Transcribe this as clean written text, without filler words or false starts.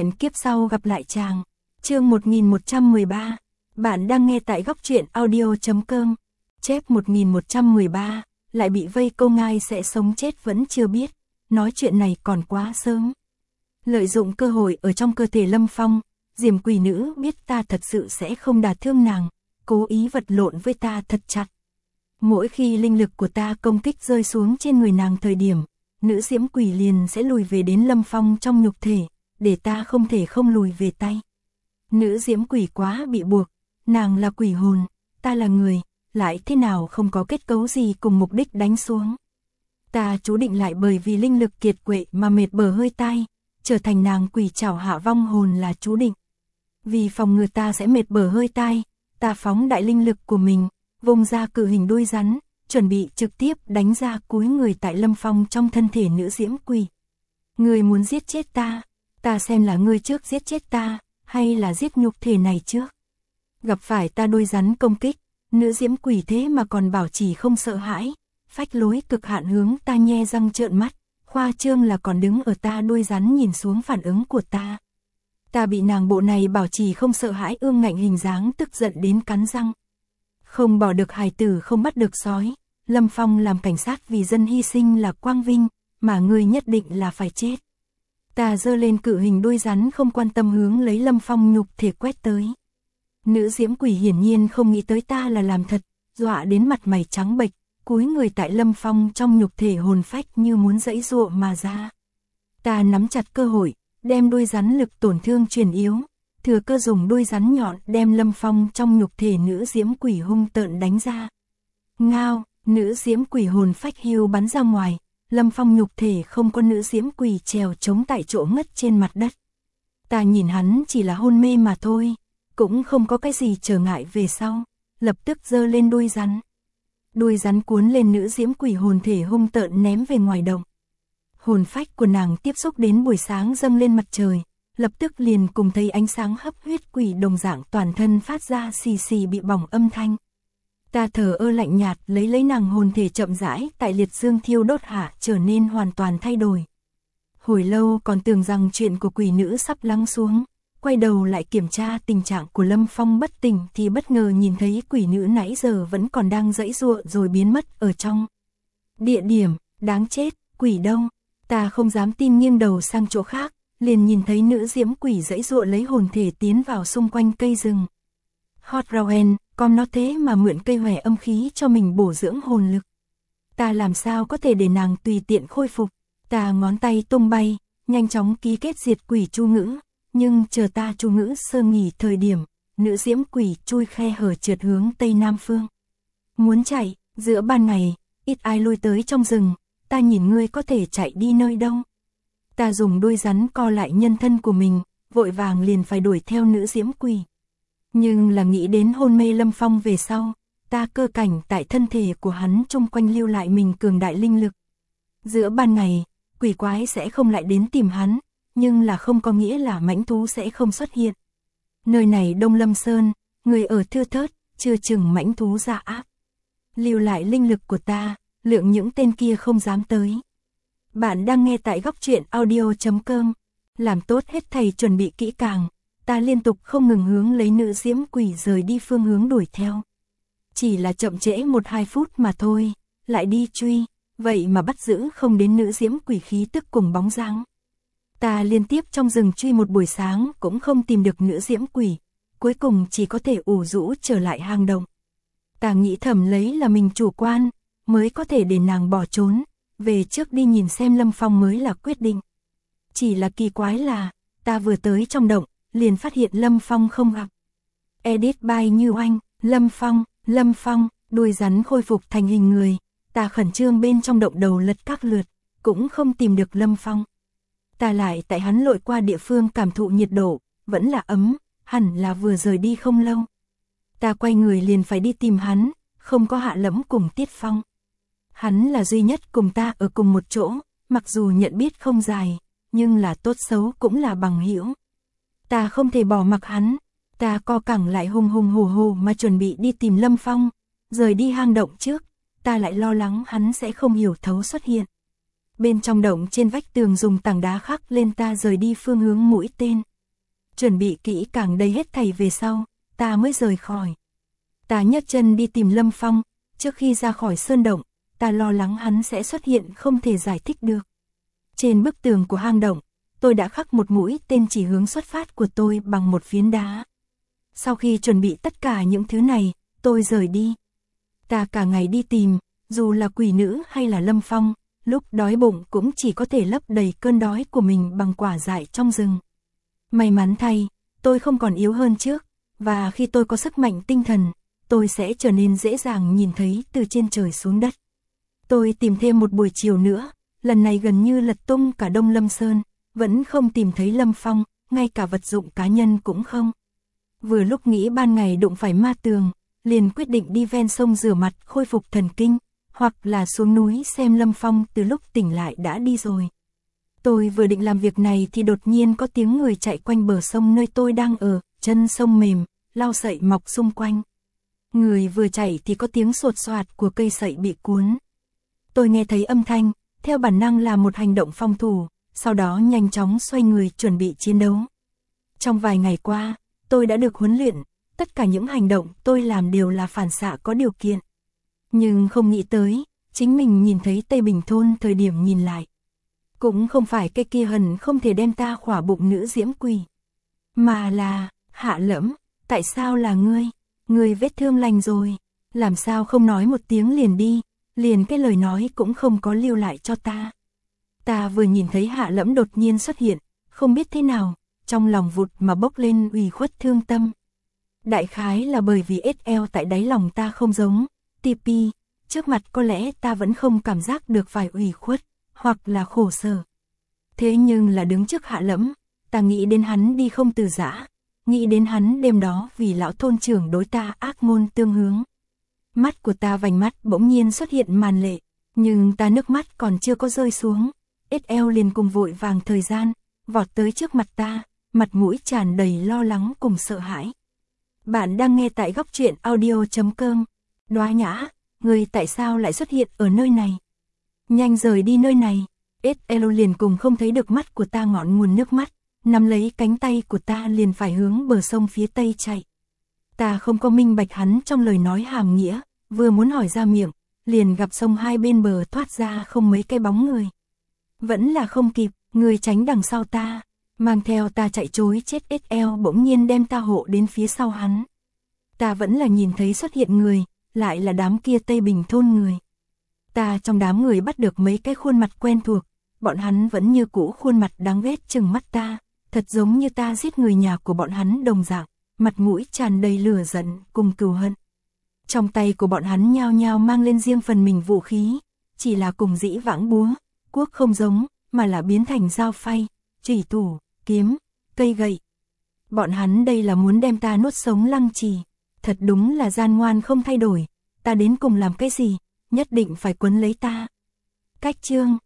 Hẹn kiếp sau gặp lại chàng. Chương 1113. Bạn đang nghe tại góc truyện audio.com. Chép 1113. Lại bị vây câu ai sẽ sống chết vẫn chưa biết. Nói chuyện này còn quá sớm. Lợi dụng cơ hội ở trong cơ thể Lâm Phong, Diềm Quỷ Nữ biết ta thật sự sẽ không đả thương nàng, cố ý vật lộn với ta thật chặt. Mỗi khi linh lực của ta công kích rơi xuống trên người nàng thời điểm, nữ Diễm Quỷ liền sẽ lùi về đến Lâm Phong trong nhục thể, để ta không thể không lùi về tay. Nữ Diễm Quỷ quá bị buộc, nàng là quỷ hồn, ta là người, lại thế nào không có kết cấu gì cùng mục đích đánh xuống. Ta chú định lại bởi vì linh lực kiệt quệ mà mệt bờ hơi tai, trở thành nàng quỷ trảo hạ vong hồn là chú định. Vì phòng ngừa ta sẽ mệt bờ hơi tai, ta phóng đại linh lực của mình, vùng ra cự hình đuôi rắn, chuẩn bị trực tiếp đánh ra cúi người tại Lâm Phong trong thân thể nữ Diễm Quỷ. Ngươi muốn giết chết ta xem là ngươi trước giết chết ta, hay là giết nhục thể này trước. Gặp phải ta đuôi rắn công kích, nữ Diễm Quỷ thế mà còn bảo trì không sợ hãi, phách lối cực hạn hướng ta nhe răng trợn mắt, khoa trương là còn đứng ở ta đuôi rắn nhìn xuống phản ứng của ta. Ta bị nàng bộ này bảo trì không sợ hãi ương ngạnh hình dáng tức giận đến cắn răng. Không bỏ được hài tử không bắt được sói, Lâm Phong làm cảnh sát vì dân hy sinh là quang vinh, mà ngươi nhất định là phải chết. Ta giơ lên cự hình đuôi rắn không quan tâm hướng lấy Lâm Phong nhục thể quét tới. Nữ Diễm Quỷ hiển nhiên không nghĩ tới ta là làm thật, dọa đến mặt mày trắng bệch, cúi người tại Lâm Phong trong nhục thể hồn phách như muốn giãy giụa mà ra. Ta nắm chặt cơ hội, đem đuôi rắn lực tổn thương truyền yếu, thừa cơ dùng đuôi rắn nhọn đem Lâm Phong trong nhục thể nữ Diễm Quỷ hung tợn đánh ra. Ngao, nữ Diễm Quỷ hồn phách hưu bắn ra ngoài, Lâm Phong nhục thể không có nữ Diễm Quỷ trèo chống tại chỗ ngất trên mặt đất. Ta nhìn hắn chỉ là hôn mê mà thôi, cũng không có cái gì trở ngại về sau, lập tức giơ lên đuôi rắn. Đuôi rắn cuốn lên nữ Diễm Quỷ hồn thể hung tợn ném về ngoài động. Hồn phách của nàng tiếp xúc đến buổi sáng dâng lên mặt trời, lập tức liền cùng thấy ánh sáng hấp huyết quỷ đồng dạng toàn thân phát ra xì xì bị bỏng âm thanh. Ta thờ ơ lạnh nhạt lấy nàng hồn thể chậm rãi tại liệt dương thiêu đốt hạ trở nên hoàn toàn thay đổi. Hồi lâu còn tưởng rằng chuyện của quỷ nữ sắp lắng xuống, quay đầu lại kiểm tra tình trạng của Lâm Phong bất tỉnh thì bất ngờ nhìn thấy quỷ nữ nãy giờ vẫn còn đang giãy giụa rồi biến mất ở trong địa điểm. Đáng chết, quỷ đâu? Ta không dám tin nghiêng đầu sang chỗ khác, liền nhìn thấy nữ Diễm Quỷ giãy giụa lấy hồn thể tiến vào xung quanh cây rừng. Hot Rowan, con nó thế mà mượn cây hòe âm khí cho mình bổ dưỡng hồn lực. Ta làm sao có thể để nàng tùy tiện khôi phục? Ta ngón tay tung bay, nhanh chóng ký kết diệt quỷ chu ngữ, nhưng chờ ta chu ngữ sơ nghỉ thời điểm, nữ Diễm Quỷ chui khe hở trượt hướng tây nam phương. Muốn chạy, giữa ban ngày, ít ai lui tới trong rừng, ta nhìn ngươi có thể chạy đi nơi đâu. Ta dùng đuôi rắn co lại nhân thân của mình, vội vàng liền phải đuổi theo nữ Diễm Quỷ. Nhưng là nghĩ đến hôn mê Lâm Phong về sau, ta cơ cảnh tại thân thể của hắn chung quanh lưu lại mình cường đại linh lực. Giữa ban ngày, quỷ quái sẽ không lại đến tìm hắn, nhưng là không có nghĩa là mãnh thú sẽ không xuất hiện. Nơi này Đông Lâm Sơn, người ở thưa thớt, chưa chừng mãnh thú ra áp. Lưu lại linh lực của ta, lượng những tên kia không dám tới. Bạn đang nghe tại góc truyện audio.com. Làm tốt hết thầy chuẩn bị kỹ càng, ta liên tục không ngừng hướng lấy nữ Diễm Quỷ rời đi phương hướng đuổi theo. Chỉ là chậm trễ 1-2 phút mà thôi, lại đi truy, vậy mà bắt giữ không đến nữ Diễm Quỷ khí tức cùng bóng dáng. Ta liên tiếp trong rừng truy một buổi sáng cũng không tìm được nữ Diễm Quỷ, cuối cùng chỉ có thể ủ rũ trở lại hang động. Ta nghĩ thầm lấy là mình chủ quan, mới có thể để nàng bỏ trốn, về trước đi nhìn xem Lâm Phong mới là quyết định. Chỉ là kỳ quái là, ta vừa tới trong động, liền phát hiện Lâm Phong không gặp. Edit by Như Oanh, Lâm Phong, đuôi rắn khôi phục thành hình người, ta khẩn trương bên trong động đầu lật các lượt, cũng không tìm được Lâm Phong. Ta lại tại hắn lội qua địa phương cảm thụ nhiệt độ, vẫn là ấm, hẳn là vừa rời đi không lâu. Ta quay người liền phải đi tìm hắn, không có Hạ Lẫm cùng Tiết Phong. Hắn là duy nhất cùng ta ở cùng một chỗ, mặc dù nhận biết không dài, nhưng là tốt xấu cũng là bằng hữu. Ta không thể bỏ mặc hắn, ta co cẳng lại hùng hùng hổ hổ mà chuẩn bị đi tìm Lâm Phong, rời đi hang động trước, ta lại lo lắng hắn sẽ không hiểu thấu xuất hiện. Bên trong động trên vách tường dùng tảng đá khắc lên ta rời đi phương hướng mũi tên. Chuẩn bị kỹ càng đầy hết thảy về sau, ta mới rời khỏi. Ta nhấc chân đi tìm Lâm Phong, trước khi ra khỏi sơn động, ta lo lắng hắn sẽ xuất hiện không thể giải thích được. Trên bức tường của hang động, tôi đã khắc một mũi tên chỉ hướng xuất phát của tôi bằng một phiến đá. Sau khi chuẩn bị tất cả những thứ này, tôi rời đi. Ta cả ngày đi tìm, dù là quỷ nữ hay là Lâm Phong, lúc đói bụng cũng chỉ có thể lấp đầy cơn đói của mình bằng quả dại trong rừng. May mắn thay, tôi không còn yếu hơn trước, và khi tôi có sức mạnh tinh thần, tôi sẽ trở nên dễ dàng nhìn thấy từ trên trời xuống đất. Tôi tìm thêm một buổi chiều nữa, lần này gần như lật tung cả Đông Lâm Sơn, vẫn không tìm thấy Lâm Phong, ngay cả vật dụng cá nhân cũng không. Vừa lúc nghĩ ban ngày đụng phải ma tường, liền quyết định đi ven sông rửa mặt khôi phục thần kinh, hoặc là xuống núi xem Lâm Phong từ lúc tỉnh lại đã đi rồi. Tôi vừa định làm việc này thì đột nhiên có tiếng người chạy quanh bờ sông nơi tôi đang ở, chân sông mềm, lau sậy mọc xung quanh. Người vừa chạy thì có tiếng sột soạt của cây sậy bị cuốn. Tôi nghe thấy âm thanh, theo bản năng là một hành động phòng thủ, sau đó nhanh chóng xoay người chuẩn bị chiến đấu. Trong vài ngày qua, tôi đã được huấn luyện, tất cả những hành động tôi làm đều là phản xạ có điều kiện. Nhưng không nghĩ tới, chính mình nhìn thấy Tây Bình Thôn thời điểm nhìn lại. Cũng không phải cái kia hần không thể đem ta khỏa bụng nữ diễm quỷ. Mà là, Hạ Lẫm, tại sao là ngươi? Ngươi vết thương lành rồi, làm sao không nói một tiếng liền đi, liền cái lời nói cũng không có lưu lại cho ta. Ta vừa nhìn thấy Hạ Lẫm đột nhiên xuất hiện, không biết thế nào, trong lòng vụt mà bốc lên ủy khuất thương tâm. Đại khái là bởi vì SL tại đáy lòng ta không giống TP, trước mặt có lẽ ta vẫn không cảm giác được vài ủy khuất, hoặc là khổ sở. Thế nhưng là đứng trước Hạ Lẫm, ta nghĩ đến hắn đi không từ giã, nghĩ đến hắn đêm đó vì lão thôn trưởng đối ta ác ngôn tương hướng. Mắt của ta vành mắt bỗng nhiên xuất hiện màn lệ, nhưng ta nước mắt còn chưa có rơi xuống. SL liền cùng vội vàng thời gian, vọt tới trước mặt ta, mặt mũi tràn đầy lo lắng cùng sợ hãi. Bạn đang nghe tại góc truyện audio.com. Đoá Nhã, người tại sao lại xuất hiện ở nơi này? Nhanh rời đi nơi này. SL liền cùng không thấy được mắt của ta ngọn nguồn nước mắt, nắm lấy cánh tay của ta liền phải hướng bờ sông phía tây chạy. Ta không có minh bạch hắn trong lời nói hàm nghĩa, vừa muốn hỏi ra miệng, liền gặp sông hai bên bờ thoát ra không mấy cái bóng người. Vẫn là không kịp, người tránh đằng sau ta, mang theo ta chạy trối chết. SL bỗng nhiên đem ta hộ đến phía sau hắn. Ta vẫn là nhìn thấy xuất hiện người, lại là đám kia Tây Bình Thôn người. Ta trong đám người bắt được mấy cái khuôn mặt quen thuộc, bọn hắn vẫn như cũ khuôn mặt đáng ghét chừng mắt ta, thật giống như ta giết người nhà của bọn hắn đồng dạng, mặt mũi tràn đầy lửa giận cùng cừu hận. Trong tay của bọn hắn nhao nhao mang lên riêng phần mình vũ khí, chỉ là cùng dĩ vãng búa, cuốc không giống, mà là biến thành dao phay, chủy thủ, kiếm, cây gậy. Bọn hắn đây là muốn đem ta nuốt sống lăng trì, thật đúng là gian ngoan không thay đổi, ta đến cùng làm cái gì, nhất định phải quấn lấy ta. Cách chương